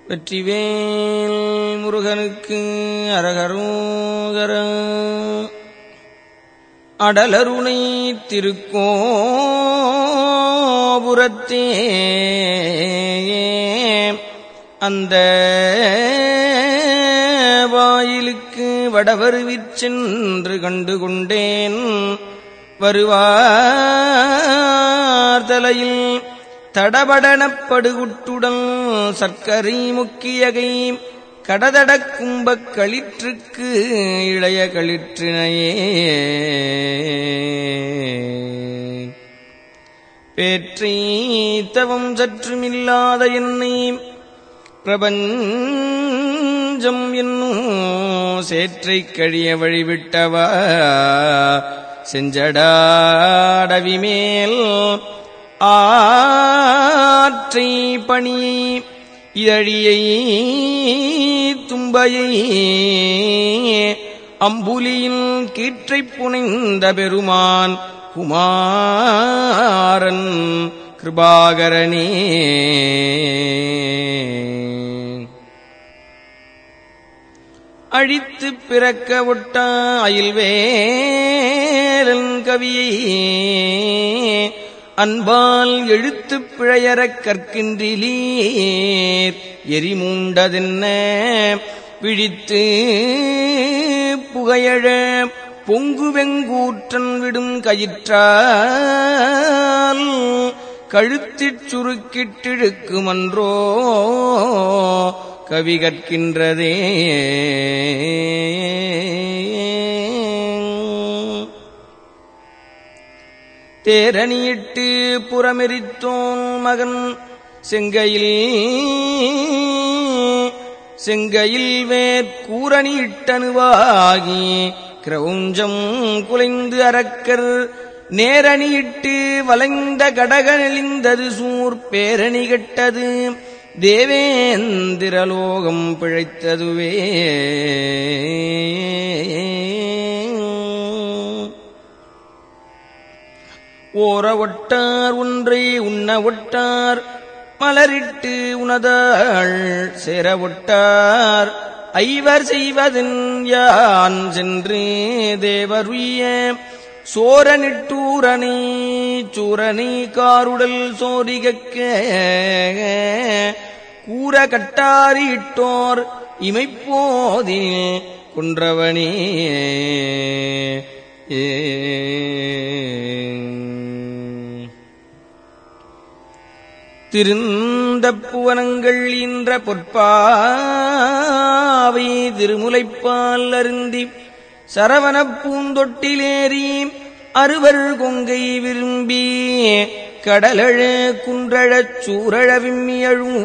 வெற்றிவேல் முருகனுக்கு அரகரோகர. அடலருணை திருக்கோபுரத்தே அந்த வாயிலுக்கு வடவருவிற் சென்று கண்டு கொண்டேன். வருவார்தலையில் தடபடனப்படுகுட்டுடன் சர்க்கரை முக்கியகை கடதடக் கும்பக் களிற்றுக்கு இளைய களிற்றினையே பேற்றி தவம் சற்றுமில்லாத என்னை பிரபஞ்சம் என்னும் சேற்றைக் கழிய வழிவிட்டவா செஞ்சடாடவிமேல் ஆற்றை பணியை இதழியை தும்பையை அம்புலியின் கீற்றைப் புனைந்த பெருமான் குமாரன் கிருபாகரனே. அழித்துப் பிறக்க ஒட்ட அயில்வேலன் கவியை அன்பால் எழுத்துப் பிழையறக் கற்கின்றிலீர் எரிமூண்டதென்ன விழித்து புகையழ பொங்குவெங்கூற்றன் விடும் கயிற்றால் கழுத்திற் சுருக்கிட்டிழுக்குமன்றோ கவி கற்கின்றதே. தேரணியிட்டு புறமெரித்தோன் மகன் செங்கையில் வேற்கூரணியிட்டனுவாகி கிரவுஞ்சம் குலைந்து அரக்கர் நேரணியிட்டு வளைந்த கடக நெளிந்தது சூர் பேரணி கெட்டது தேவேந்திரலோகம் பிழைத்ததுவே. ஓர ஒட்டார் ஒன்றை உண்ண ஒட்டார் மலரிட்டு உணதாள் சேர ஒட்டார் ஐவர் செய்வதன் யான் சென்று தேவருய சோரனிட்டூரனை சூரனை காருடல் சோரிகக்க கூற கட்டாரிட்டோர் இமைப்போதில் கொன்றவனே. திருந்த புவனங்கள் ஈன்ற பொற்பாவை திருமுலைப்பால் அருந்தி சரவணப் பூந்தொட்டிலேறி அறுவர் கொங்கை விரும்பி கடலழ குன்றழச் சூரழ விம்மியழும்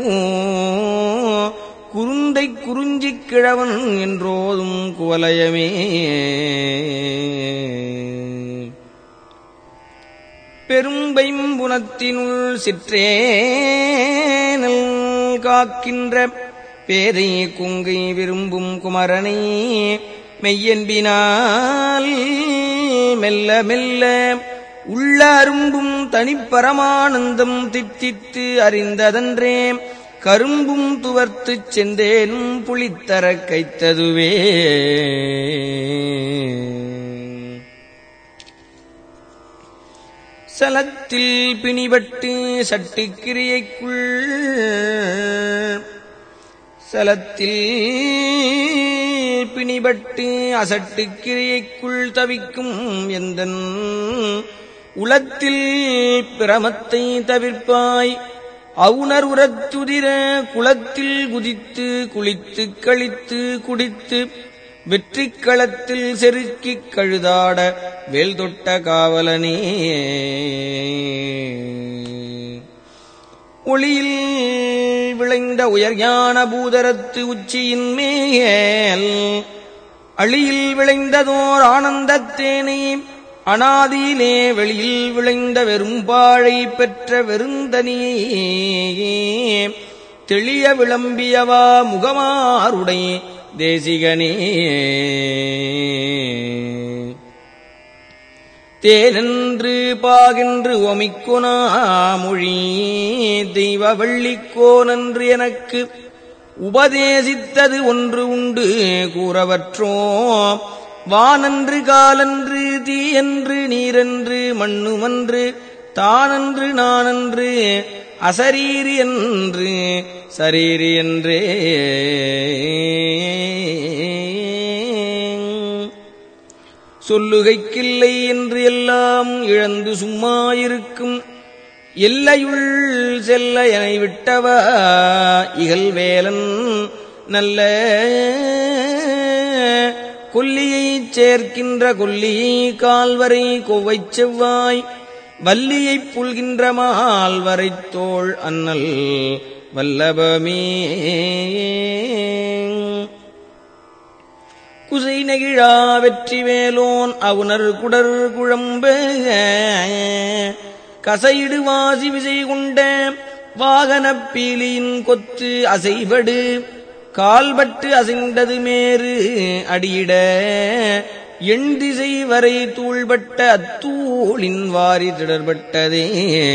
குருந்தை குறிஞ்சிக் கிழவன் என்றோதும் குவலயமே. பெரும்பைம்புனத்தினுள் சிற்றேனல் காக்கின்ற பேதை கொங்கை விரும்பும் குமரனை மெய்யன்பினால் மெல்ல மெல்ல உள்ள அரும்பும் தனிப்பரமானந்தம் தித்தித்து அறிந்ததன்றே கரும்பும் துவர்த்துச் செந்தேனும் புளித்தரக் கைத்ததுவே. சலத்தில் பிணிபட்டு சட்டுக்கிரியைக்குள் சலத்தில் பிணிபட்டு அசட்டுக்கிரியைக்குள் தவிக்கும் எந்தன் உளத்தில் பிரமத்தை தவிர்ப்பாய் அவுணர் உரத்துதிர குளத்தில் குதித்து குளித்து கழித்து குடித்து வெற்றிக் களத்தில் செருக்கிக் கழுதாட வேல் தொட்ட காவலனே. ஒளியில் விளைந்த உயர்ஞான பூதரத்து உச்சியின் மேல் அழியில் விளைந்ததோர் ஆனந்தத்தேனை அனாதியிலே வெளியில் விளைந்த வெறும்பாழை பெற்ற வெறுந்தனியே தெளிய விளம்பியவா முகமாருடை தேசிகனே. தேனென்று பாகென்று ஒமிக்கொனா மொழி தெய்வ வள்ளிக்கோனன்று எனக்கு உபதேசித்தது ஒன்று உண்டு கூறவற்றோ வானன்று காலன்று தீயன்று நீரன்று மண்ணுமன்று தானன்று நானன்று அசரீரி என்று சரீரி என்றே. சொல்லுகைக்கில்லை என்று எல்லாம் இழந்து சும்மாயிருக்கும் எல்லையுள் செல்ல என விட்டவா இகழ்வேலன் நல்ல கொல்லியைச் சேர்க்கின்ற கொல்லியை கால்வரை கொவ்வைச் செவ்வாய் வல்லியைப் புல்கின்ற மால்வரைத் தோள் அன்னல் வல்லபமே. குசை நெகிழா வெற்றி வேலோன் அவுணர் குடர் குழம்ப கசையிடு வாசி விசை கொண்ட வாகனப் பீலியின் கொத்து அசைபடு கால்பட்டு அசைந்தது மேறு அடியிட எண்திசை வரை தூள்பட்ட அத்தூளின் வாரி திடர்பட்டதே.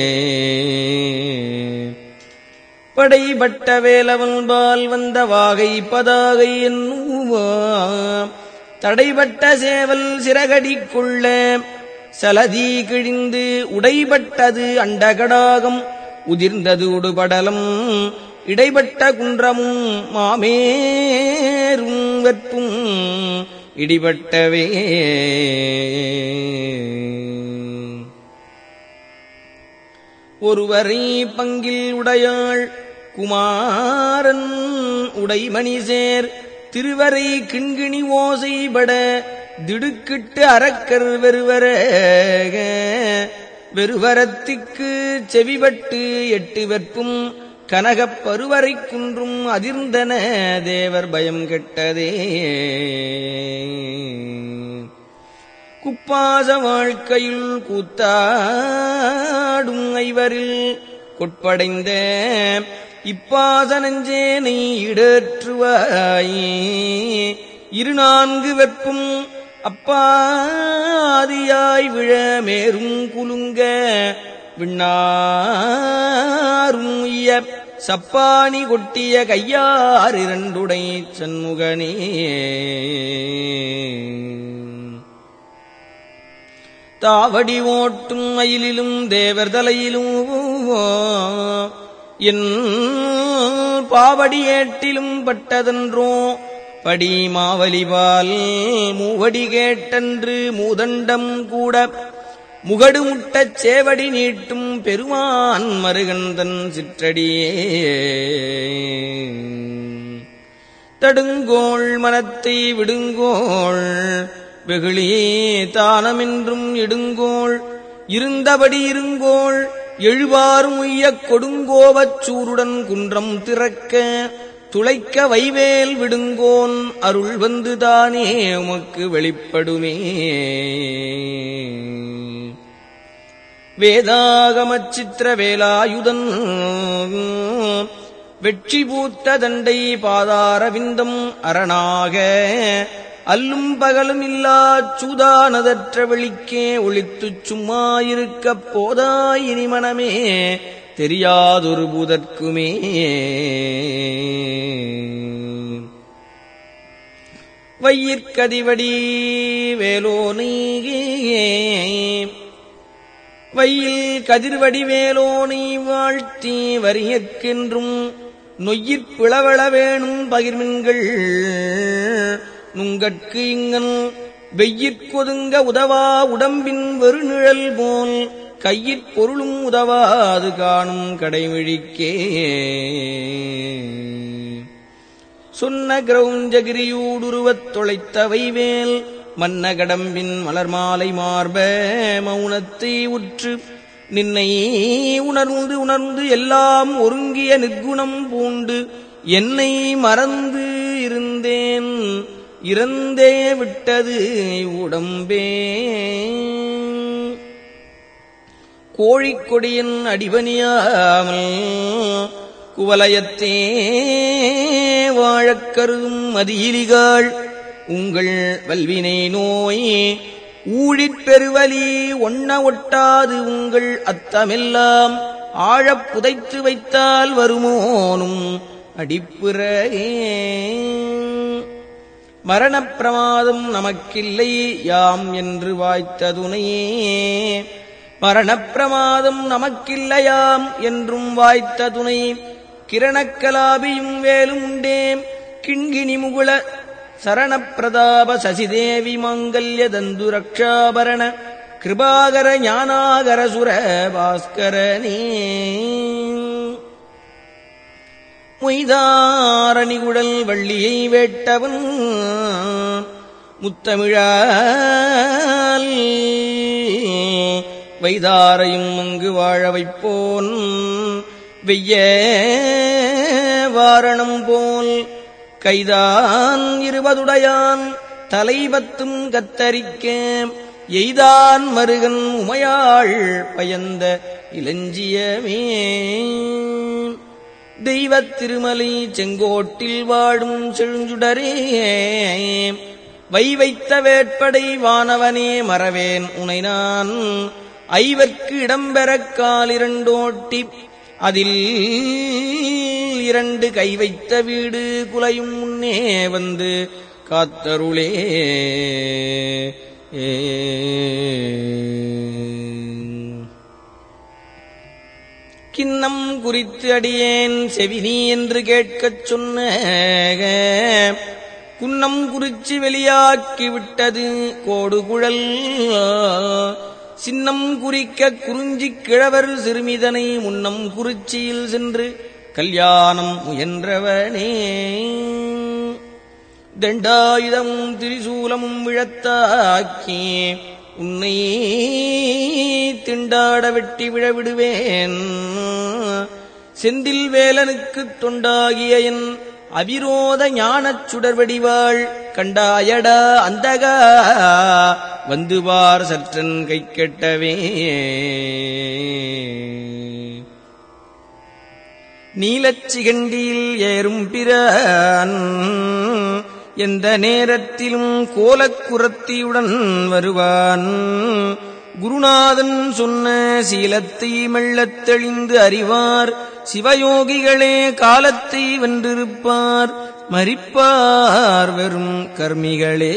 படைபட்ட வேலவன்பால் வந்த வாகை பதாகை என்னுவா தடைபட்ட சேவல் சிறகடி கொள்ள சலதி கிழிந்து உடைபட்டது அண்டகடாகம் உதிர்ந்தது உடுபடலம் இடைப்பட்ட குன்றமும் மாமேரும் வெற்பும் இடிபட்டவே. ஒருவரை பங்கில் உடையாள் குமாரன் உடைமணிசேர் திருவரை கிண்கிணி ஓசைபட திடுக்கிட்டு அரக்கர் வெறுவரத்திற்கு செவிபட்டு எட்டு வெற்பும் கனகப் பருவரை குன்றும் அதிர்ந்தன தேவர் பயம் கெட்டதே. குப்பாச வாழ்க்கையில் கூத்தாடும் ஐவரில் கொட்படைந்த இப்பாச நெஞ்சேனை இடற்றுவாயே. 24 வெப்பும் அப்பாதியாய் விழ மேரும் குலுங்க விண்ணாரும் உய்ய சப்பானி கொட்டிய கையார் இரண்டுடை சண்முகனே. தாவடி ஓட்டும் மயிலிலும் தேவர் தலையிலும் என் பாவடி ஏட்டிலும் பட்டதன்றோ படி மாவலிபால் மூவடி கேட்டன்று மூதண்டம் கூட முகடு முட்டச் சேவடி நீட்டும் பெருமான் மருகந்தன் சிற்றடியே. தடுங்கோள் மனத்தை விடுங்கோள் வெகுளியே தானமென்றும் இடுங்கோள் இருந்தபடி இருங்கோள் எழுவாரும் உய்யக் கொடுங்கோவச் சூருடன் குன்றம் திறக்க துளைக்க வைவேல் விடுங்கோன் அருள் வந்து தானே உமக்கு வெளிப்படுமே. வேதாகமச் சித்திர வேலாயுதன் வெற்றி பூத்த தண்டை பாதாரவிந்தம் அரணாக அல்லும் பகலும் இல்லாச் சூதானதற்ற வெளிக்கே ஒளித்துச் சும்மாயிருக்கப் போதாய் இனி மனமே தெரியாதொரு பூதற்குமே. வையிற்கதிவடி வேலோனே வையில் கதிர்வடி வேலோனை வாழ்த்தி வரியற்கென்றும் நொய்யிற் பிளவள வேணும் பகிர்மின்கள் நுங்கட்கு இங்கன் வெய்யிற்கொதுங்க உதவா உடம்பின் வெறுநிழல் போல் கையிற் பொருளும் உதவாது காணும் கடைவிழிக்கே. சொன்ன கிரௌஞ்சகிரியூடுருவத் தொலைத்த வைவேல் மன்ன கடம்பின் மலர்மாலை மார்ப மௌனத்தை உற்று நின்னை உணர்ந்து உணர்ந்து எல்லாம் ஒருங்கிய நிற்குணம் பூண்டு என்னை மறந்து இருந்தேன் இறந்தே விட்டது உடம்பே. கோழிக்கொடியின் அடிபணியாமல் குவலயத்தே வாழக் கருதும் மதியிலிகாள் உங்கள் வல்வினை நோய் ஊழிற் பெருவலி ஒண்ண ஒட்டாது உங்கள் அத்தமெல்லாம் ஆழப் புதைத்து வைத்தால் வருமோனும் அடிப்புறே. மரணப் பிரமாதம் நமக்கில்லை யாம் என்று வாய்த்த துணையே. மரணப் பிரமாதம் நமக்கில்லையாம் என்றும் வாய்த்த துணை. கிரணக்கலாபியும் வேலும் உண்டேம் கிண்கிணி முகுள சரணப்பிரதாப சசிதேவி மங்கல்ய தந்து ரக்ஷாபரண கிருபாகர ஞானாகர சுர பாஸ்கரனே. மொய்தாரணிகுழல் வள்ளியை வேட்டவன் முத்தமிழால் வைதாரையும் அங்கு வாழ வைப்போன் வெய்ய வாரணம் போல் கைதான் 20 தலைபத்தும் கத்தரிக்க எய்தான் மருகன் உமையாள் பயந்த இளஞ்சியமே. தெய்வத் திருமலை செங்கோட்டில் வாடும் செழுஞ்சுடரே வைத்த வேட்படை வானவனே மறவேன் உனை நான். ஐவர்க்கு இடம்பெறக் காலிரண்டோட்டி அதில் 2 கை வைத்த வீடு குலையும் முன்னே வந்து காத்தருளே. கிண்ணம் குறித்து அடியேன் செவினி என்று கேட்கச் சொன்ன குன்னம் குறிச்சி வெளியாக்கி விட்டது கோடுகுழல். சின்னம் குறிக்க குறிஞ்சிக் கிழவர் சிறுமிதனை முன்னம் குறிச்சியில் சென்று கல்யாணம் முயன்றவனே. தண்டாயுதமும் திரிசூலமும் விழத்தாக்கி உன்னை திண்டாட வெட்டி விழவிடுவேன். செந்தில் வேலனுக்குத் தொண்டாகிய என் அவிரோத ஞானச் சுடர்வடிவாள் கண்டாயடா அந்தகா வந்துவார் சற்றன் கை கெட்டவே. நீலச்சிகண்டியில் ஏறும் பிரான் எந்த நேரத்திலும் கோலக்குரத்தியுடன் வருவான். குருநாதன் சொன்ன சீலத்தை மெல்லத் தெளிந்து அறிவார் சிவயோகிகளே காலத்தை வென்றிருப்பார் மரிப்பார் வெறும் கர்மிகளே.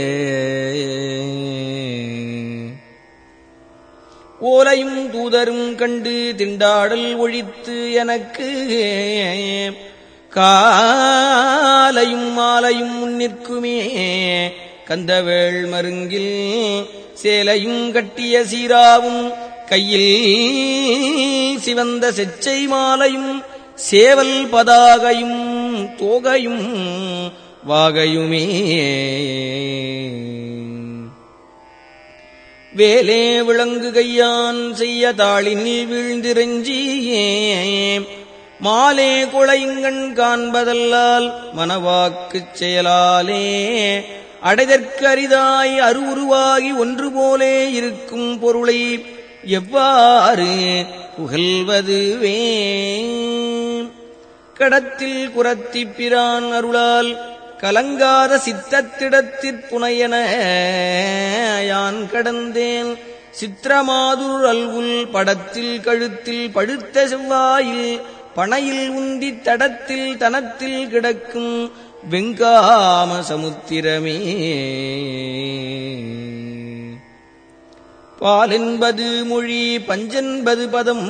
ஓலையும் தூதரும் கண்டு திண்டாடல் ஒழித்து எனக்கு காலையும் மாலையும் முன்னிற்குமே. கந்தவேள் மருங்கில் சேலையும் கட்டிய சீராவும் கையில் சிவந்த செச்சை மாலையும் சேவல் பதாகையும் தோகையும் வாகையுமே. வேலே விளங்கு கையான் செய்ய தாளினில் வீழ்ந்திரஞ்சியே மாலே கொளைங்கண் காண்பதல்லால் மனவாக்குச் செயலாலே அடைதற்கு அரிதாய் அருவுருவாகி ஒன்று போலே இருக்கும் பொருளை எவ்வாறு புகழ்வதுவே. கடத்தில் குரத்திப் பிரான் அருளால் கலங்காத சித்தத்திடத்திற் புனையன யான் கடந்தேன். சித்திரமாதுர் அல்குல் படத்தில் கழுத்தில் பழுத்த செவ்வாயில் பனையில் உந்தித் தடத்தில் தனத்தில் கிடக்கும் வெங்காம சமுத்திரமே. பாலென்பது மொழி பஞ்சென்பது பதம்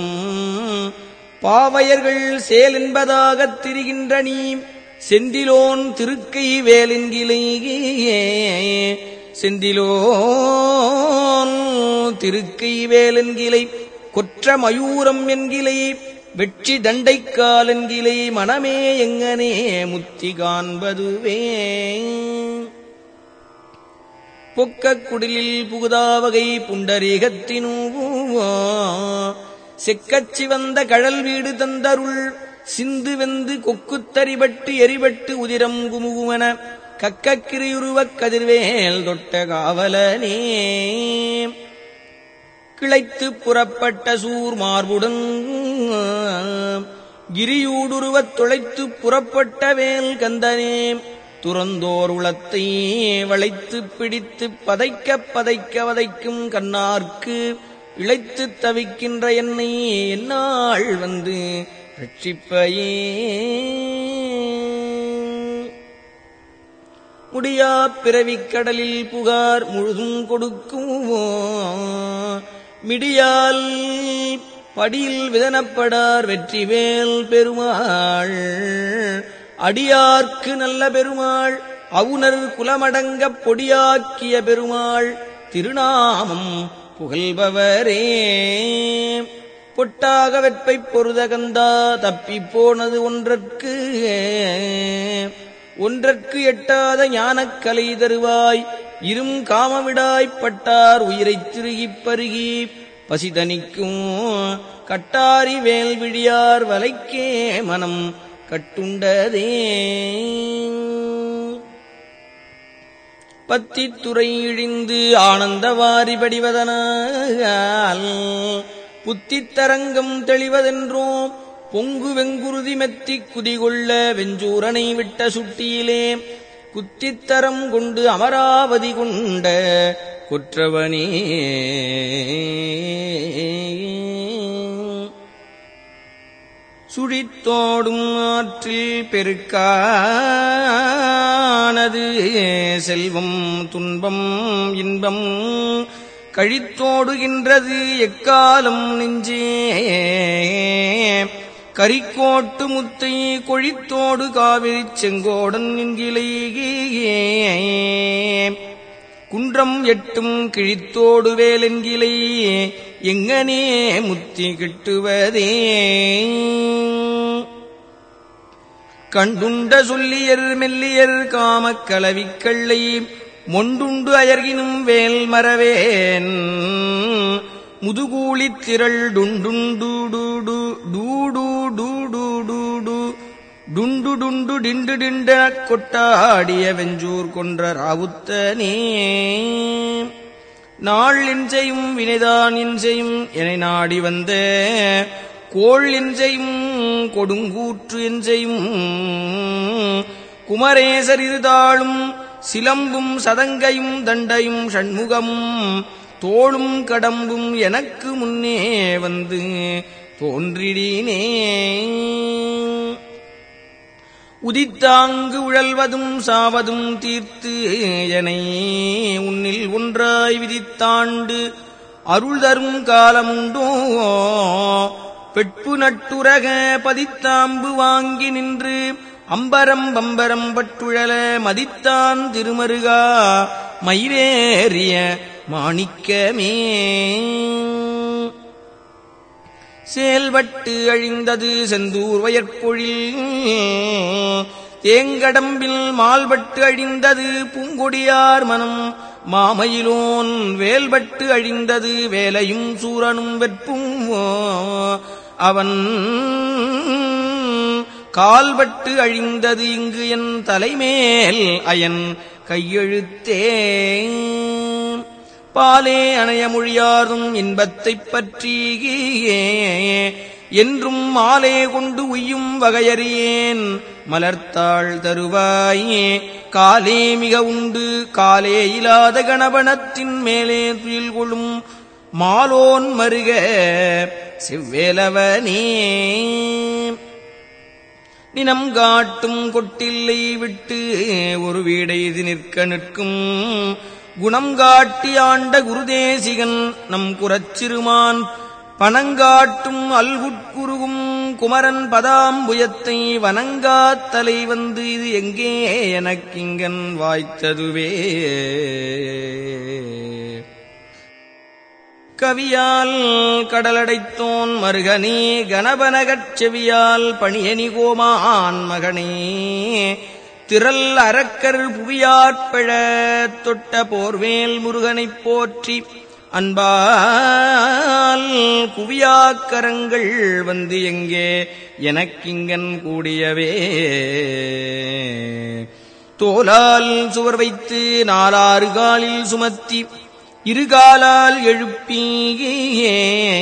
பாவையர்கள் சேல் என்பதாகத் திரிகின்ற நீ செந்திலோன் திருக்கை வேலென்கிலேயே. செந்திலோன் திருக்கை வேலென்கிலை கொற்ற மயூரம் என்கிலை வெற்றி தண்டைக்கால் என்கிலை மனமே எங்கனே முத்தி காண்பதுவே. பொக்கக் குடிலில் புகுதாவகை புண்டரீகத்தினூ செக்கச் சிவந்த கழல் வீடு தந்தருள் சிந்து வெந்து கொக்குத்தரிபட்டு எரிபட்டு உதிரம் குமுகுமென கக்கக்கிரியுருவக் கதிர்வேல் தொட்ட காவலனே. கிளைத்துப் புறப்பட்ட சூர் மார்புடன் கிரியூடுருவத் தொலைத்துப் புறப்பட்ட வேல் கந்தனே. துறந்தோர் உளத்தை வளைத்துப் பிடித்துப் பதைக்க பதைக்க வதைக்கும் கண்ணார்க்கு இளைத்துத் தவிக்கின்ற என்னை எந்நாள் வந்து ரட்சிப்பையே. முடியாப் பிறவிக் கடலில் புகார் முழுதும் கொடுக்குமோ மிடியால் படியில் விதனப்படார் வெற்றிவேல் பெருமாள். அடியார்க்கு நல்ல பெருமாள் அவுணர் குலமடங்கப் பொடியாக்கிய பெருமாள் திருநாமம் புகழ்பவரே. பொட்டாக வெற்பைப் பொருதகந்தா தப்பிப் போனது ஒன்றற்கு எட்டாத ஞானக் கலை தருவாய். இரும் காமவிடாய்ப் பட்டார் உயிரைத் திருகிப் பருகி பசிதனிக்கும் கட்டாரி வேல் விழியார் வலைக்கே மனம் கட்டுண்டதே. பத்தித்துறை இழிந்து ஆனந்த வாரி படிவதனால் புத்தித்தரங்கம் தெளிவதென்றோ பொங்கு வெங்குருதி மெத்திக் குதிகொள்ள வெஞ்சூரனை விட்ட சுட்டியிலே குத்தித்தரம் கொண்டு அமராவதி கொண்ட கொற்றவனே. சுழித்தோடும் ஆற்றில் பெருக்கானது செல்வம் துன்பம் இன்பம் கழித்தோடுகின்றது எக்காலம் நெஞ்சே. கரிக்கோட்டு முத்தை கொழித்தோடு காவிரிச் செங்கோடன் என்கிலேயே குன்றம் எட்டும் கிழித்தோடு வேலென்கிலே எங்கனே முத்தி கிட்டுவதே. கண்டுண்ட சொல்லியர் மெல்லியர் காமக் கலவிக்கள்ளை மொண்டுண்டு அயர்கினும் வேல் மறவேன் முதுகூளித் திரள் டுண்டுண்டு டுண்டு டுண்டு டிண்டு டிண்ட கொட்டாடிய வெஞ்சூர் கொன்ற ராவுத்தனே. நாள் எஞ்சையும் வினைதான் எஞ்சையும் என நாடி வந்த கோள் எஞ்சையும் கொடுங்கூற்று எஞ்சையும் குமரேசர் இருதாளும் சிலம்பும் சதங்கையும் தண்டையும் ஷண்முகமும் தோளும் கடம்பும் எனக்கு முன்னே வந்து தோன்றிடினே. உதித்தாங்கு உழல்வதும் சாவதும் தீர்த்து எனை உன்னில் ஒன்றாய் விதித்தாண்டு அருள் தரும் காலமுண்டோ. பெட்பு நட்டுரக பதித்தாம்பு வாங்கி நின்று அம்பரம் பம்பரம் பட்டுழல மதித்தான் திருமருகா மயிலேறிய மாணிக்கமே. செயல்பட்டு அழிந்தது செந்தூர் வயற்பொழில் தேங்கடம்பில் மால்பட்டு அழிந்தது பூங்கொடியார் மனம் மாமயிலோன் வேல்பட்டு அழிந்தது வேலையும் சூரனும் வெற்பும் அவன் கால்பட்டு அழிந்தது இங்கு என் தலைமேல் அயன் கையெழுத்தே. பாலே அணைய மொழியாரும் இன்பத்தைப் பற்றியே என்றும் மாலே கொண்டு உய்யும் வகையறியேன் மலர்த்தாள் தருவாயே. காலே மிக உண்டு காலே இலாத கணபனத்தின் மேலே துயில் கொள்ளும் மாலோன் மருக செவ்வேலவனே. நினம் காட்டும் கொட்டில்லை விட்டு ஒரு வீடைது நிற்க நிற்கும் குணம் காட்டி ஆண்ட குருதேசிகன் நம் குரச்சிறுமான் பனங்காட்டும் அல்குட்குருகும் குமரன் பதாம்புயத்தை வனங்காத்தலை வந்து இது எங்கே எனக்கிங்கன் வாய்த்ததுவே. கவியால் கடலடைத்தோன் மருகனே கணபனகச் செவியால் பணியனி கோமான் மகனே திரள் அரக்கர் புவியாற்பழ தொட்ட போர்வேல் முருகனைப் போற்றி அன்பால் குவியாக்கரங்கள் வந்து எங்கே எனக்கிங்கன் கூடியவே. தோலால் சுவர் வைத்து நாலாறு காலில் சுமத்தி இருகாலால் எழுப்பியே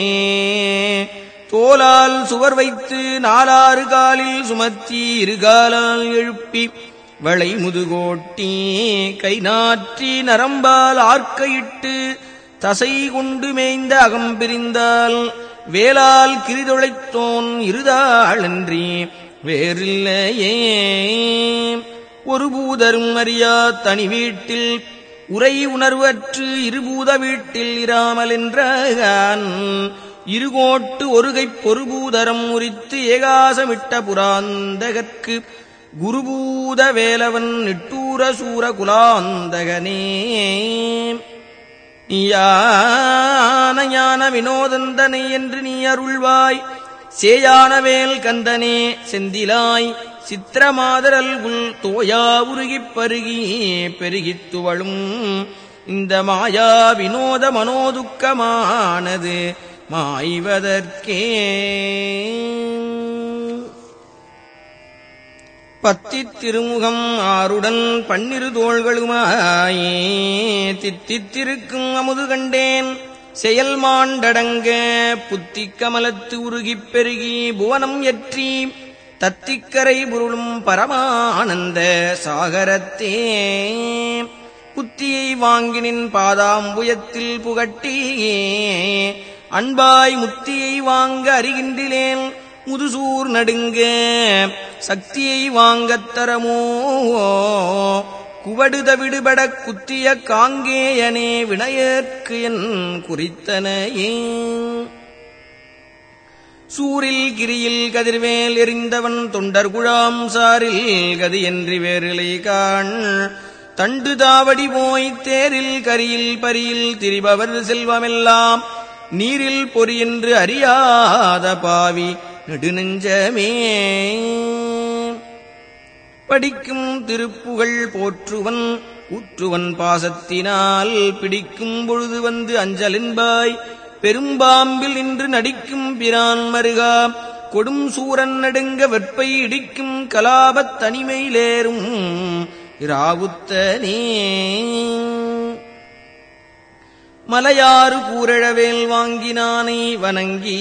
தோலால் சுவர் வைத்து நாலாறு காலில் சுமத்தி இருகாலால் எழுப்பி வளை முதுகோட்டி கை நாற்றி நரம்பால் ஆர்க்கையிட்டு தசை கொண்டு மேய்ந்த அகம்பிரிந்தால் வேளால் கிரிதொழைத்தோன் இருதாளன்றி வேறில்லையே. ஒரு பூதரும் அறியா தனி வீட்டில் உரை உணர்வற்று இருபூத வீட்டில் இராமல் என்றான். இருகோட்டு ஒருகைப் பொறுபூதரம் உரித்து ஏகாசமிட்ட புராந்தகற்கு குருபூத வேலவன் நிட்டூர சூர குலாந்தகனே. ஞான ஞான வினோதந்தனை என்று நீ அருள்வாய். சேயானவேல் கந்தனே செந்திலாய் சித்திரமாதரல் உள் தோயா உருகிப் பருகி பெருகித் துவளும் இந்த மாயா வினோத மனோதுக்கமானது மாய்வதற்கே. பத்தித் திருமுகம் ஆருடன் 12 தோள்களுமாயே தித்தித்திருக்கும் அமுது கண்டேன். செயல் மாண்டடங்க புத்திக் கமலத்து உருகிப் பெருகி புவனம் எற்றி தத்திக்கரை புருளும் பரமானந்த சாகரத்தே. புத்தியை வாங்கினின் பாதாம்புயத்தில் புகட்டியே அன்பாய் முத்தியை வாங்க அறிகின்றிலேன் முதுசூர் நடுங்க சக்தியை வாங்கத் தரமோ. குவடுத விடுபடக் குத்திய காங்கேயனே வினையேற்கு என் குறித்தனையே. சூரில் கிரியில் கதிர்வேல் எறிந்தவன் தொண்டர் குழாம் சாரில் கதியன்றி வேறிலை காண். தண்டு தாவடி போய் தேரில் கரியில் பரியில் திரிபவர் செல்வமெல்லாம் நீரில் பொறியென்று அறியாத பாவி நெடுநெஞ்சமே. படிக்கும் திருப்புகழ் போற்றுவன் ஊற்றுவன் பாசத்தினால் பிடிக்கும் பொழுது வந்து அஞ்சலின்பாய் பெரும்பாம்பில் நின்று நடிக்கும் பிரான் மருகா. கொடும் சூரன் நடுங்க வெற்பை இடிக்கும் கலாபத் தனிமையிலேறும் இராவுத்தனே. மலையாறு கூரழவேல் வாங்கினானை வணங்கி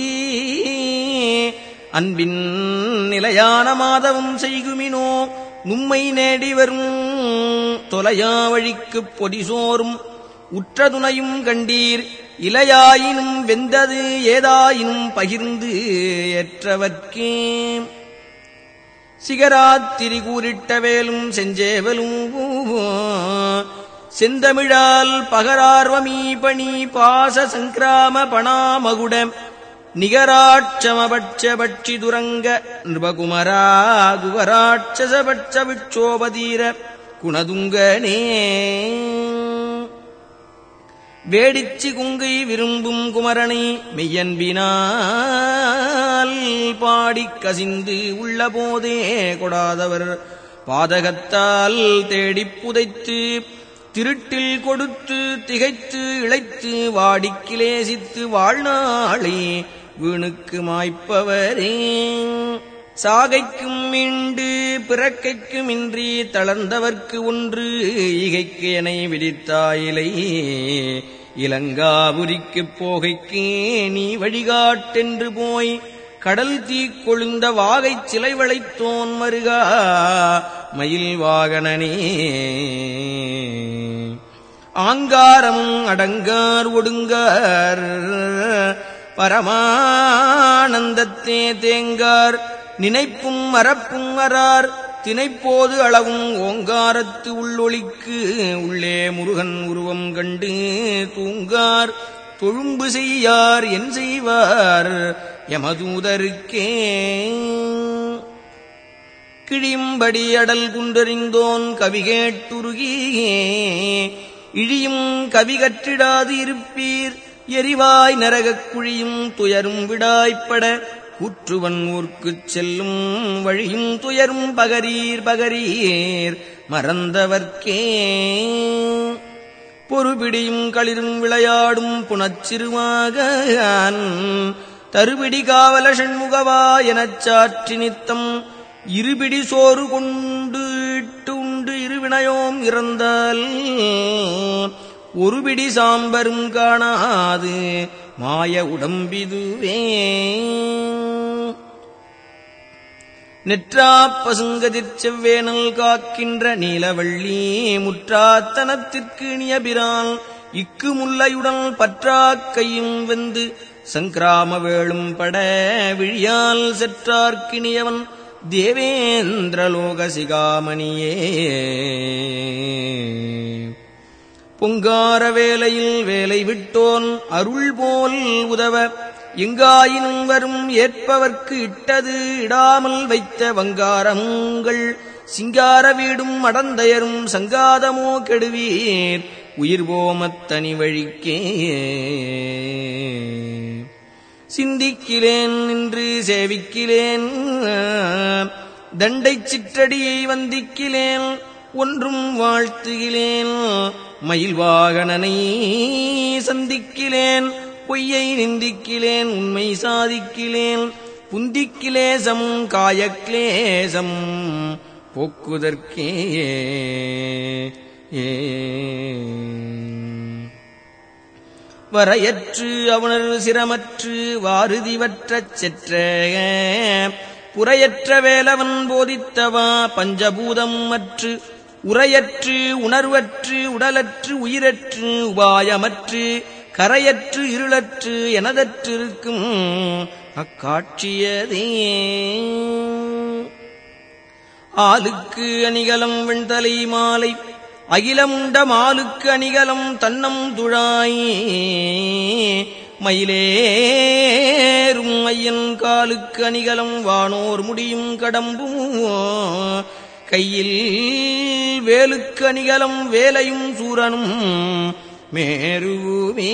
அன்பின் நிலையான மாதவம் செய்குமினோ. நும்மை நேடி வரும் தொலையா வழிக்குப் பொடிசோறும் உற்றதுணையும் கண்டீர். இலையாயினும் வெந்தது ஏதாயினும் பகிர்ந்து ஏற்றவர்க்கே. சிகராத்திரி கூறிட்ட வேலும் செஞ்சேவலும் செந்தமிழால் பகரார்வமீ பணி பாச சங்கிராம பணாமகுடம் நிகராட்சமபட்ச பட்சி துரங்க நிருபகுமரா குகராட்சசபட்ச விட்சோபதீர குணதுங்கனே. வேடிச்சி குங்கை விரும்பும் குமரனை மெய்யன்பினால் பாடிக் கசிந்து உள்ள போதே கொடாதவர் பாதகத்தால் தேடிப் புதைத்து திருட்டில் கொடுத்து திகைத்து இழைத்து வாடிக் கிலேசித்து வாழ்நாளை வீணுக்கு மாய்ப்பவரே. சாகைக்கும் மீண்டு பிறக்கைக்கும் இன்றி தளர்ந்தவர்க்கு ஒன்று ஈகைக்கு எனை விதித்தாயிலை. இலங்காபுரிக்குப் போகைக்கே நீ வழிகாட்டென்று போய் கடல் தீக்கொழுந்த வாகைச் சிலை வளைத்தோன் மருகா மயில் வாகனனே. ஆங்காரமும் அடங்கார் ஒடுங்கார் பரமானந்தத்தே தேங்கார் நினைப்பும் மறப்பும் அறார் தினைப்போது அளவும் ஓங்காரத்து உள்ளொளிக்கு உள்ளே முருகன் உருவம் கண்டு தூங்கார் தொழும்பு செய்யார் என் செய்வார் யமதூதருக்கே. கிழியும்படி அடல் குண்டறிந்தோன் கவி கேட்டுருகியே இழியும் கவி கற்றிடாது இருப்பீர். எரிவாய் நரகக் குழியும் துயரும் விடாய்ப்பட கூற்றுவன் ஊர்க்குச் செல்லும் வழியும் துயரும் பகரீர் பகரீர் மறந்தவர்க்கே. பொறுபிடியும் களிரும் விளையாடும் புனச்சிறுவாகன் தருபிடி காவல ஷண்முகவா எனச் சாற்றி நித்தம் இருபிடி சோறு கொண்டு இட்டு உண்டு இருவினையோம் இறந்தால் ஒருபிடி சாம்பரும் காணாது மாய உடம்பிதுவே. நெற்றாப் பசுங்கதிர் செவ்வேனல் காக்கின்ற நீலவள்ளி முற்றாத்தனத்திற்கு இனியபிரான் இக்கு முல்லையுடன் பற்றாக் கையும் வெந்து சங்கிராம வேளும் பட விழியால் செற்றார்க்கினியவன் தேவேந்திரலோக சிகாமணியே. பொங்கார வேலையில் வேலை விட்டோன் அருள் போல் உதவ எங்காயினும் வரும் ஏற்பவர்க்கு இட்டது இடாமல் வைத்த வங்காரங்கள் சிங்கார வீடும் அடந்தையரும் சங்காதமோ கெடுவீர் உயிர் போமத்தனி வழிக்கே. சிந்திக்கிலேன் நின்று சேவிக்கிலேன் தண்டை சிற்றடியை வந்திக்கிலேன் ஒன்றும் வாழ்த்துகிலேன் மயில் வாகனனை சந்திக்கிலேன் பொய்யை நிந்திக்கிலேன் உண்மை சாதிக்கிலேன் புந்திக்கிலேசம் காயக்லேசம் போக்குதற்கே. வரையற்று அவுணர் சிரமற்று வாருதிவற்றச் செற்ற புறையற்ற வேலவன் போதித்தவா பஞ்சபூதம் அற்று உரையற்று உணர்வற்று உடலற்று உயிரற்று உபாயமற்று கரையற்று இருளற்று எனதற்றிருக்கும் அக்காட்சியதே. ஆளுக்கு அணிகலம் வெண்தலை மாலை அகிலமுண்ட மாலுக்கு அணிகலம் தன்னம் துழாய் மயிலேறும் ஐயன் காலுக்கு அணிகலம் வானோர் முடியும் கடம்பும் கையில் வேலுக்கு அணிகலம் வேலையும் சூரனும் மேருவே.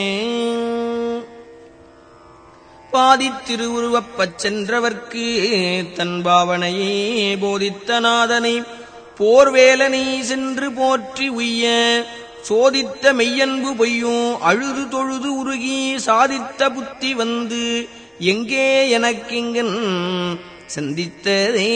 பாதித்திருவுருவப்பச் சென்றவர்க்கு தன் பாவனையே போதித்த நாதனை போர்வேலனை சென்று போற்றி உய்ய சோதித்த மெய்யன்பு பொய்யும் அழுது தொழுது உருகி சாதித்த புத்தி வந்து எங்கே எனக்கிங்கன் சந்தித்ததே.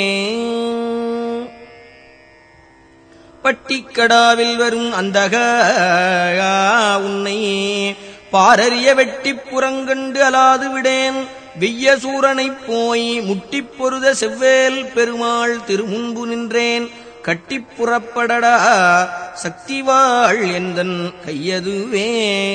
பட்டிக்கடாவில் வரும் அந்தக உன்னை பாரறிய வெட்டிப் புறங்கண்டு அலாது விடேன் வெய்ய சூரனைப் போய் முட்டிப் பொருத செவ்வேல் பெருமாள் திருமுன்பு நின்றேன் கட்டிப் புறப்படடா சக்திவாள் எந்தன் கையதுவே.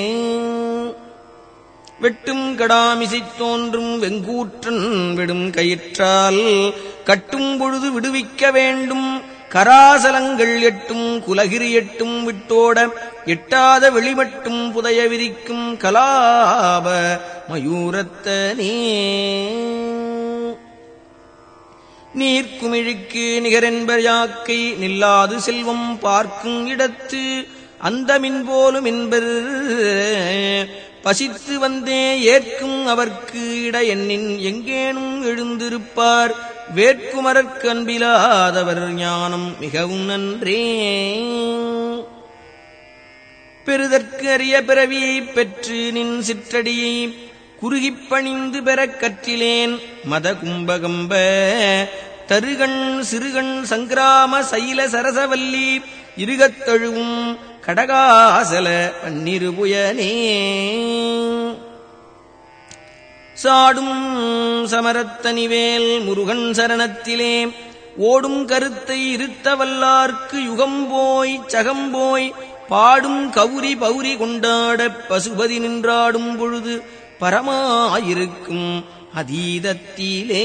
வெட்டும் கடாமிசைத் தோன்றும் வெங்கூற்றன் விடும் கயிற்றால் கட்டும் பொழுது விடுவிக்க வேண்டும் கராசலங்கள் எட்டும் குலகிரி எட்டும் விட்டோட எட்டாத வெளிமட்டும் புதைய விரிக்கும் கலாப மயூரத்தனே. நீர்க்குமிழிக்கு நிகரென்பர் யாக்கை நில்லாது செல்வம் பார்க்கும் இடத்து அந்த மின் போலும் என்பர் பசித்து வந்தே ஏற்கும் அவர்க்கு இட எண்ணின் எங்கேனும் எழுந்திருப்பார் வேட்குமரற்கு அன்பிலாதவர் ஞானம் மிகவும் நன்றே. பெறுதற்கு அரிய பிறவியைப் பெற்று நின் சிற்றடியை குறுகிப் பணிந்து பெறக் கற்றிலேன் மத கும்பகம்ப தருகண் சிறுகண் சங்கிராம சைல சரசவல்லி இருகத்தழுவும் கடகாசல பன்னிருபுயனே. சாடும் சமரத்தனிவேல் முருகன் சரணத்திலே ஓடும் கருத்தை இருத்தவல்லார்க்கு யுகம் போய் சகம்போய் பாடும் கௌரி பௌரி கொண்டாடப் பசுபதி நின்றாடும் பொழுது பரமாயிருக்கும் அதீதத்திலே.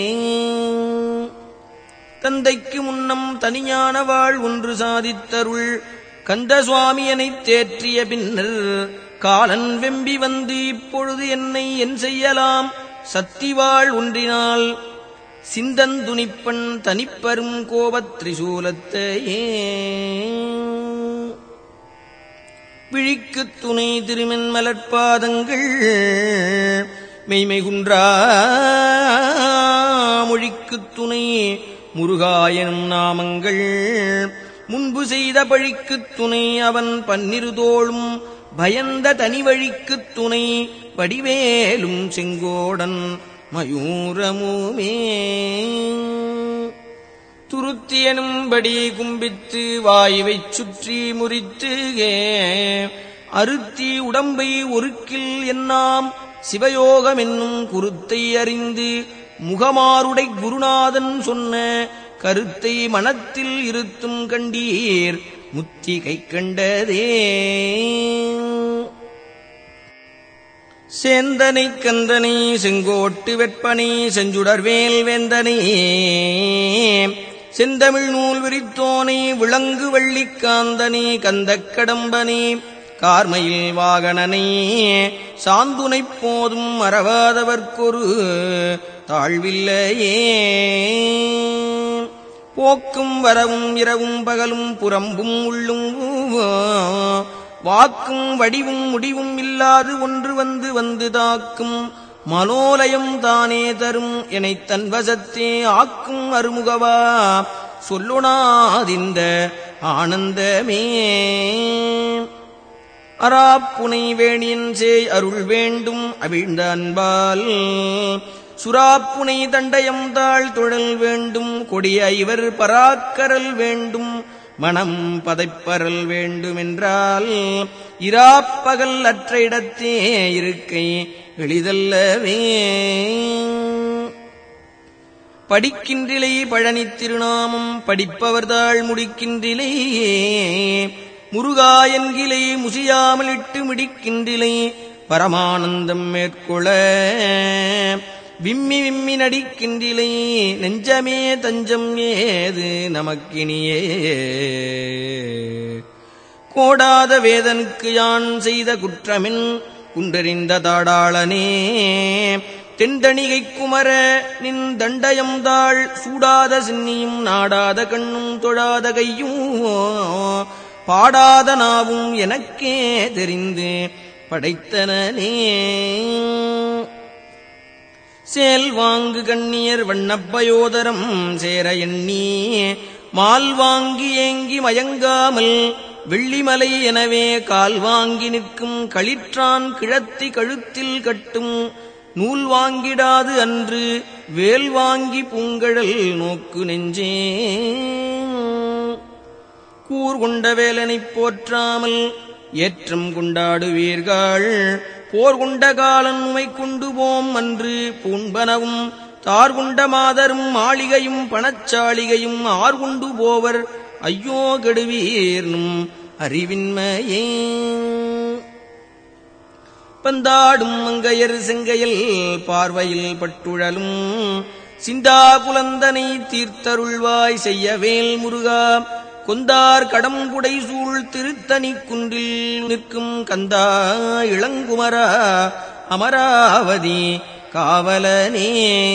தந்தைக்கு முன்னம் தனியான வாழ் ஒன்று சாதித்தருள் கந்த சுவாமியனைத் தேற்றிய பின்னர் காலன் வெம்பி வந்து இப்பொழுது என்னை என் செய்யலாம் சத்திவாள் ஒன்றினால் சிந்தந்துணிப்பன் தனிப்பெரும் கோபத் திரிசூலத்தையே. விழிக்குத் துணை திருமென் மலர்பாதங்கள் மெய்மை குன்றா மொழிக்குத் துணை முருகாயனும் நாமங்கள் முன்பு செய்த பழிக்குத் துணை அவன் பன்னிருதோளும் பயந்த தனி வழிக்குத் துணை வடிவேலும் செங்கோடன் மயூரமுமே. துருத்தியனும்படி கும்பித்து வாயுவைச் சுற்றி முறித்து அருத்தி உடம்பை ஒருக்கில் என்னாம் சிவயோகம் என்னும் குருத்தை அறிந்து முகமாருடை குருநாதன் சொன்ன கருத்தை மனத்தில் இருத்தும் கண்டீர் முத்தி கை கண்டதே. சேந்தனை கந்தனை செங்கோட்டு வெப்பனை செஞ்சுடர்வேல் வேந்தனை செந்தமிழ் நூல் விரித்தோனை விளங்கு வள்ளிக்காந்தனை கந்தக் கடம்பனை கார்மயில் வாகனனை சாந்துனைப் போதும் மறவாதவர்க்கொரு தாழ்வில்லையே. போக்கும் வரவும் இரவும் பகலும் புறம்பும் உள்ளும் வாக்கும் வடிவும் முடிவும் இல்லாது ஒன்று வந்து வந்து தாக்கும் மனோலயம் தானே தரும் எனைத் தன் வசத்தே ஆக்கும் அருமுகவா சொல்லுணாதிந்த ஆனந்தமே. அராப்புனை வேணியன் சேய் அருள் வேண்டும் அவிழ்ந்த அன்பால் சுராப்புனை தண்டயம் தாழ் தொழல் வேண்டும் கொடிய ஐவர் பராக்கரல் வேண்டும் மனம் பதைப்பரல் வேண்டுமென்றால் இராப்பகல் அற்ற இடத்தே இருக்கை எளிதல்லவே. படிக்கின்றிலை பழனி திருநாமம் படிப்பவர்தாள் முடிக்கின்றிலை முருகா என்கிலை முசியாமலிட்டு மிடிக்கின்றிலை பரமானந்தம் மேற்கொள்ள விம்மி விம்மி நடிக்கின்றிலை நெஞ்சமே தஞ்சம் ஏது நமக்கினியே. கோடாத வேதனுக்கு யான் செய்த குற்றமின் குன்றறிந்த தாடாளனே தென்தணிகை குமர நின் தண்டயம் தாள் சூடாத சின்னியும் நாடாத கண்ணும் தொழாத கையும் பாடாத நாவும் எனக்கே தெரிந்து படைத்தனே. சேல் வாங்கு கண்ணியர் வண்ணப்பயோதரம் சேர எண்ணி மால் வாங்கி ஏங்கி மயங்காமல் வெள்ளிமலை எனவே கால் வாங்கி நிற்கும் களிற்றான் கிழத்தி கழுத்தில் கட்டும் நூல் வாங்கிடாது அன்று வேல் வாங்கி பூங்கழல் நோக்கு நெஞ்சே. கூர்கொண்ட வேலனைப் போற்றாமல் ஏற்றம் கொண்டாடுவீர்கள் போர் கொண்ட காலன் உமை கொண்டு போம் அன்று பூண்பனவும் தார்கொண்ட மாதரும் மாளிகையும் பணச்சாளிகையும் ஆர்கொண்டு போவர் ஐயோ கெடுவீர்னும் அறிவின்மையே. பந்தாடும் மங்கையர் செங்கையில் பார்வையில் பட்டுழலும் சிந்தா குலந்தனை தீர்த்தருள்வாய் செய்யவேல் முருகா கொந்தார் கடம்புடை சூழ் திருத்தணி குன்றில் நிற்கும் கந்தா இளங்குமரா அமராவதி காவலனே.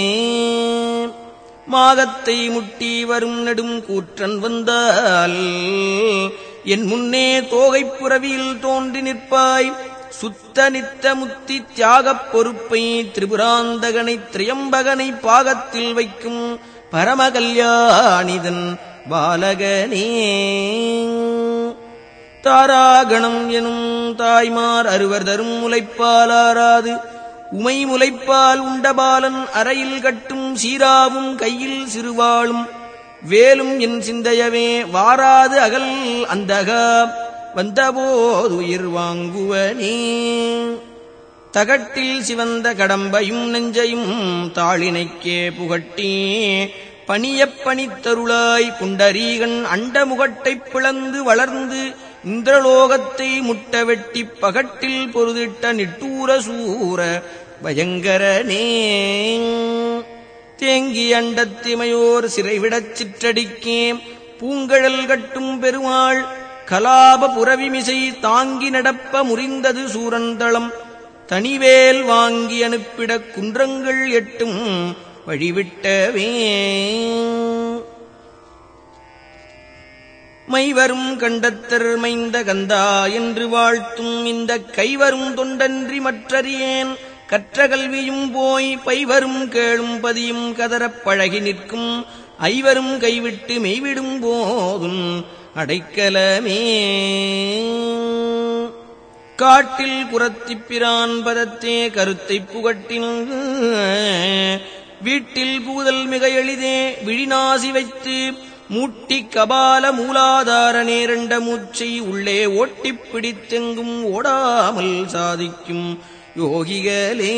மாகத்தை முட்டி வரும் நெடும் கூற்றன் வந்தால் என் முன்னே தோகைப் புறவியில் தோன்றி நிற்பாய் சுத்த நித்த முத்தி தியாகப் பொறுப்பை திரிபுராந்தகனை திரியம்பகனை பாகத்தில் வைக்கும் பரமகல்யாணிதன் பாலகனே. தாராகணம் எனும் தாய்மார் அறுவர் தரும் முலைப்பாலாராது உமை முலைப்பால் உண்டபாலன் அறையில் கட்டும் சீராவும் கையில் சிறுவாளும் வேலும் என் சிந்தையவே வாராது அகல் அந்தகா வந்தபோது உயிர் வாங்குவனே. தகட்டில் சிவந்த கடம்பையும் நெஞ்சையும் தாளினைக்கே புகட்டி பணியப் பணித்தருளாய் புண்டரீகன் அண்டமுகட்டைப் பிளந்து வளர்ந்து இந்திரலோகத்தை முட்ட வெட்டிப் பகட்டில் பொருதிட்ட நிட்டூர சூர பயங்கரனே. தேங்கி அண்டத்திமையோர் சிறைவிடச் சிற்றடிக்கே பூங்கழல் கட்டும் பெருமாள் கலாப புரவிமிசை தாங்கி நடப்ப முறிந்தது சூரந்தளம் தனிவேல் வாங்கி அனுப்பிடக் குன்றங்கள் எட்டும் வழிவிட்டவே. மைவரும் கண்டத்தர் மைந்த கந்தா என்று வாழ்த்தும் இந்த கைவரும் தொண்டன்றி மற்றறியேன் கற்ற கல்வியும் போய் பைவரும் கேளும் பதியும் கதறப் பழகி நிற்கும் ஐவரும் கைவிட்டு மெய்விடும் போதும் அடைக்கலமே. காட்டில் குரத்திப்பிரான் பதத்தே கருத்தைப் புகட்டின் வீட்டில் பூதல் மிக எளிதே விழிநாசி வைத்து மூட்டி கபால மூலாதார நேரண்ட மூச்சை உள்ளே ஓட்டிப் பிடித்தெங்கும் ஓடாமல் சாதிக்கும் யோகிகளே.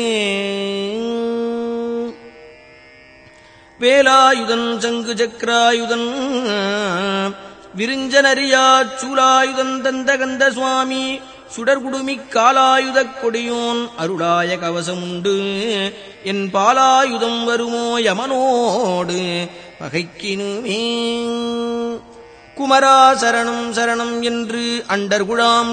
வேலாயுதன் சங்கு சக்கராயுதன் விருஞ்சனறியாச் சூலாயுதந்தந்த கந்த சுவாமி சுடர்குடுமிக் காலாயுதக் கொடியோன் அருளாய கவசமுண்டு என் பாலாயுதம் வருமோ யமனோடு பகைக்கினுமே. குமரா சரணம் சரணம் என்று அண்டர்குழாம்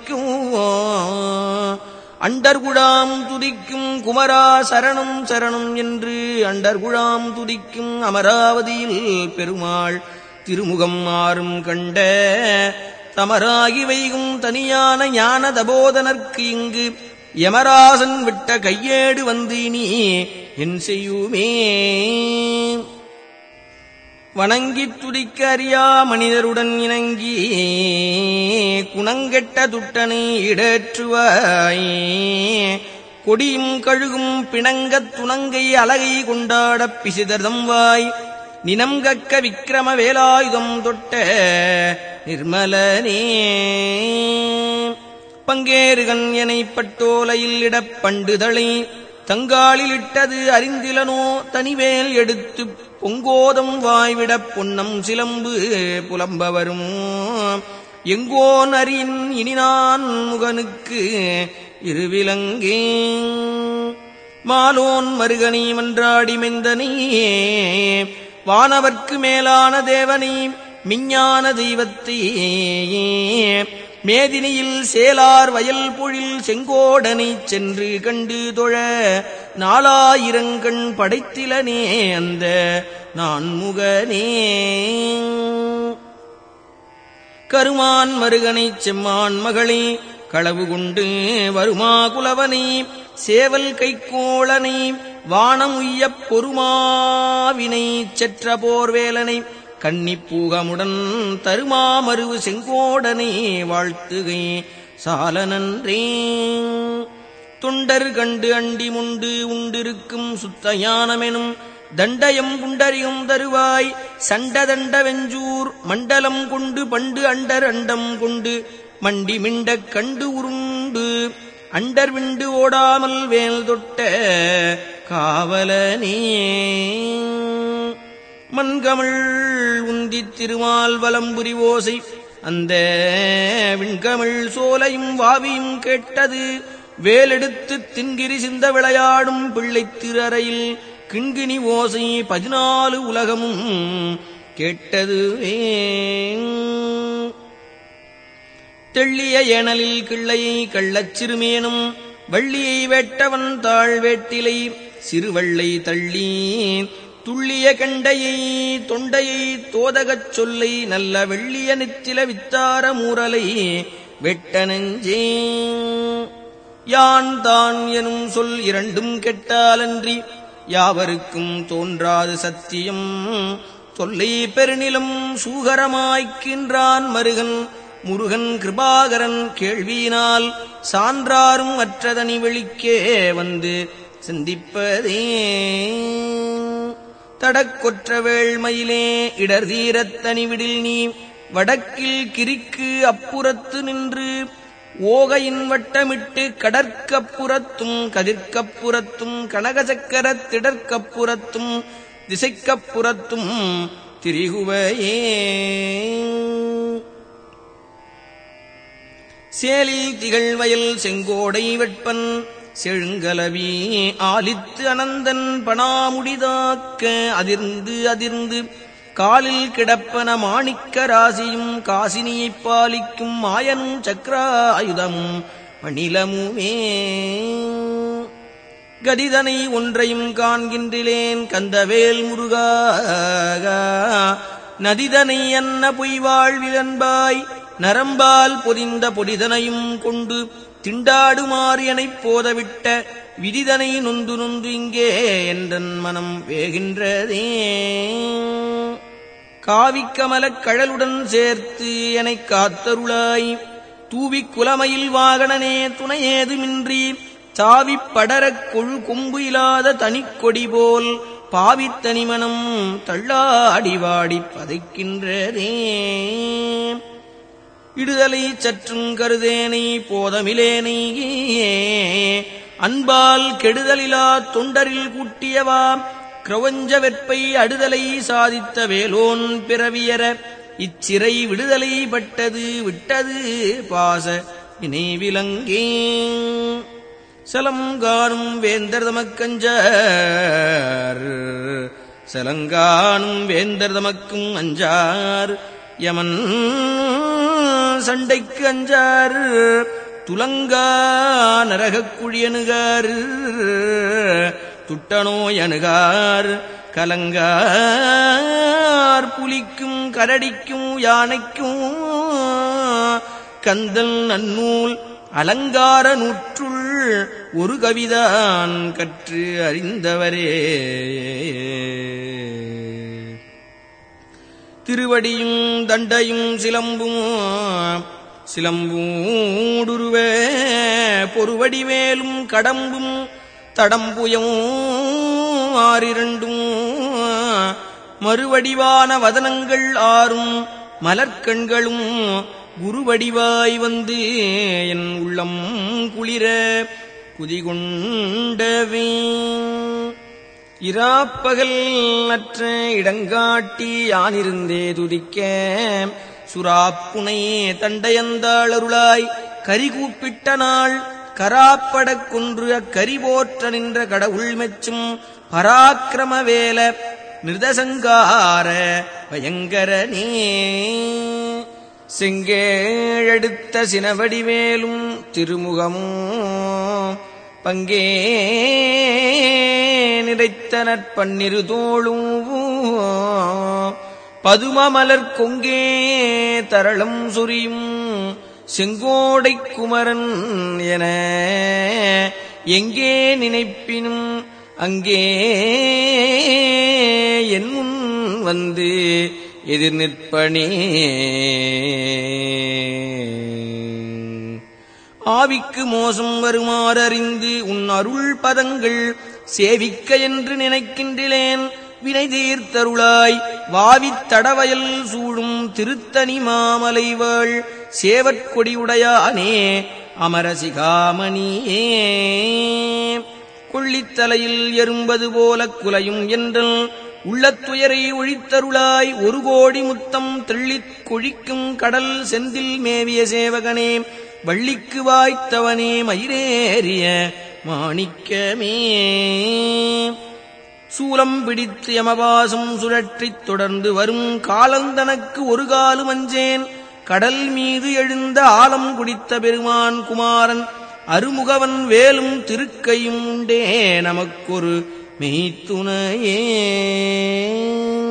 துதிக்கும் குமரா சரணம் சரணம் என்று அண்டர்குழாம் துதிக்கும் அமராவதியில் பெருமாள் திருமுகம் மாறும் கண்ட தமராகி வைகும் தனியான ஞான தபோதனர்க்கு இங்கு யமராசன் விட்ட கையேடு வந்து இனி என் செய்யுமே. வணங்கித் துதிக்க அறியா மனிதருடன் இணங்கி குணங்கெட்ட துட்டனை இடேற்றுவாய் கொடியும் கழுகும் பிணங்கத் துணங்கை அலகை கொண்டாடப் பிசிதர்தம் வாய் நினம்கக்க விக்கிரம வேலாயுதம் தொட்ட நிர்மலனே. பங்கேறுகன் எனைப் பட்டோலையில் இடப் பண்டுதளை தங்காலில் இட்டது அறிந்திலனோ தனிவேல் எடுத்துப் பொங்கோதம் வாய்விடப் பொன்னம் சிலம்பு புலம்பவரும் எங்கோன் அறியின் இனி நான் முகனுக்கு இருவிலங்கே. மாலோன் மருகனி மன்றாடி மெந்தனே வானவர்க்கு மேலான தேவனை மிஞ்ஞான தெய்வத்தை மேதினியில் சேலார் வயல் பொழில் செங்கோடனைச் சென்று கண்டு தொழ நாலாயிரங்கண் படைத்திலனே அந்த நான் முகனே. கருமான் மருகனைச் செம்மான் மகளே களவு கொண்டு வருமா குலவனை சேவல் கைக்கோளனை வானம் உய்யப் பொறுமாவினை செற்ற போர்வேலனை கன்னிப்பூகமுடன் தருமாமருவு செங்கோடனை வாழ்த்துகை சால நன்றே. தொண்டர் கண்டு அண்டி முண்டு உண்டிருக்கும் சுத்தயானமெனும் தண்டயம் குண்டரியும் தருவாய் சண்டதண்ட வெஞ்சூர் மண்டலம் கொண்டு பண்டு அண்டர் அண்டம் கொண்டு மண்டி மிண்டக் கண்டு உருண்டு அண்டர் விண்டு ஓடாமல் வேல் தொட்ட காவலனே. மண்கமிழ் உந்தித் திருமால் வலம்புரி ஓசை அந்த விண்கமிழ் சோலையும் வாவியும் கேட்டது வேலெடுத்து தின்கிரி சிந்த விளையாடும் பிள்ளைத் திரறையில் கிண்கிணி ஓசை 14 உலகமும் கேட்டது. தெள்ளிய ஏனலில் கிள்ளையை கள்ளச் சிறுமேனும் வள்ளியை வேட்டவன் தாழ் வேட்டிலை சிறுவள்ளை தள்ளி துள்ளிய கண்டையை தொண்டையை தோதகச் சொல்லை நல்ல வெள்ளிய நித்தில வித்தார மூரலை வெட்ட நெஞ்சே. யான் தான் எனும் சொல் இரண்டும் கெட்டாலன்றி யாவருக்கும் தோன்றாது சத்தியம் தொல்லை பெருநிலம் சூகரமாய்க்கின்றான் மருகன் முருகன் கிருபாகரன் கேள்வியினால் சான்றாரும் அற்றதனி வெளிக்கே வந்து சிந்திப்பதே. தடக்கொற்ற வேள்மயிலே இடர் தீரத்தனிவிடில் நீ வடக்கில் கிரிக்கு அப்புறத்து நின்று ஓகையின் வட்டமிட்டு கடற்கப்புறத்தும் கதிர்க்கப்புறத்தும் கனகசக்கரத் திடற்கப்புறத்தும் திசைக்கப்புறத்தும் திரிகுவையே. சேலில் திகழ்வயல் செங்கோடை வெட்பன் செழுங்கலவி ஆலித்து அனந்தன் பணாமுடிதாக்க அதிர்ந்து அதிர்ந்து காலில் கிடப்பன மாணிக்க ராசியும் காசினியைப் பாலிக்கும் மாயனும் சக்கராயுதமும் மணிலமுமே. கதிதனை ஒன்றையும் காண்கின்றிலேன் கந்தவேல் முருகா நதிதனை அன்ன பொய்வாழ்விலன்பாய் நரம்பால் பொதிந்த பொடிதனையும் கொண்டு திண்டாடுமாறு எனைப் போதவிட்ட விதிதனை நொந்து நொந்து இங்கே என்றன் மனம் வேகின்றதே. காவிக்கமலக் கழலுடன் சேர்த்து எனக் காத்தருளாய் தூவிக் குலமயில் வாகனனே துணையேதுமின்றி சாவிப் படரக் கொழு கொம்பு இல்லாத தனிக்கொடி போல் பாவித்தனிமனம் தள்ளாடிவாடிப் பதைக்கின்றதே. இடுதலை சற்றும் கருதேனை போதமிலேனை அன்பால் கெடுதலிலா தொண்டரில் கூட்டியவா கிரவஞ்ச வெற்பை அடுதலை சாதித்த வேலோன் பிறவியர இச்சிறை விடுதலை பட்டது விட்டது பாச நினைவிலங்கே. சலங்கானும் வேந்தர் தமக்கஞ்சார் சலங்கானும் வேந்தர் தமக்கும் அஞ்சார் யமன் சண்டைக்கு அஞ்சார் துலங்கா நரகக் குழியணுகார் துட்டனோய் அணுகார் கலங்கார் புலிக்கும் கரடிக்கும் யானைக்கும் கந்தல் நன்னூல் அலங்கார நூற்றுள் ஒரு கவிதான் கற்று அறிந்தவரே. திருவடியும் தண்டையும் சிலம்பும் சிலம்பூடுருவ பொறுவடி மேலும் கடம்பும் தடம்புயமும் ஆறிரண்டும் மறுவடிவான வதனங்கள் ஆறும் மலர்கண்களும் குருவடிவாய் வந்து என் உள்ளம் குளிர குதிகொண்டவே. இராப்பகல் அற்ற இடங்காட்டி யானிருந்தே துதிக்க சுராப்புனை தண்டையந்தாளருளாய் கரிகூப்பிட்ட நாள் கராப்படக் கொன்று அக்கரி போற்ற நின்ற கடவுள் மெச்சும் பராக்கிரமவேல நிர்தசங்கார பயங்கரனே. செங்கேழெடுத்த சினவடிவேலும் திருமுகமும் பங்கே நிறைத்த நற்பன்னிரு தோளும் பதுமமலர் கொங்கே தரளம் சொரியும் செங்கோடை குமரன் என எங்கே நினைப்பினும் அங்கே என் முன் வந்து எதிர் நிற்பனே. ஆவிக்கு மோசம் வருமாறறிந்து உன் அருள் பதங்கள் சேவிக்க என்று நினைக்கின்றேன். வினை தீர்த்தருளாய் வாவித் தடவயல் சூழும் திருத்தணி மாமலைவாள் சேவற்கொடியுடையானே அமரசிகாமணியே. கொள்ளித்தலையில் எறும்பது போல குலையும் என்றல் உள்ளத்துயரை ஒழித்தருளாய் ஒரு கோடி முத்தம் தெள்ளிக் கொழிக்கும் கடல் செந்தில் மேவிய சேவகனே வள்ளிக்கு வாய்த்தவனே மயிரேறிய மாணிக்கமே. சூலம் பிடித்து யமவாசம் சுழற்றித் தொடர்ந்து வரும் காலந்தனக்கு ஒரு காலும் அஞ்சேன். கடல் மீது எழுந்த ஆலம் குடித்த பெருமான் குமாரன் அருமுகவன் வேலும் திருக்கையும் உண்டே நமக்கொரு மெய்த்துணையே.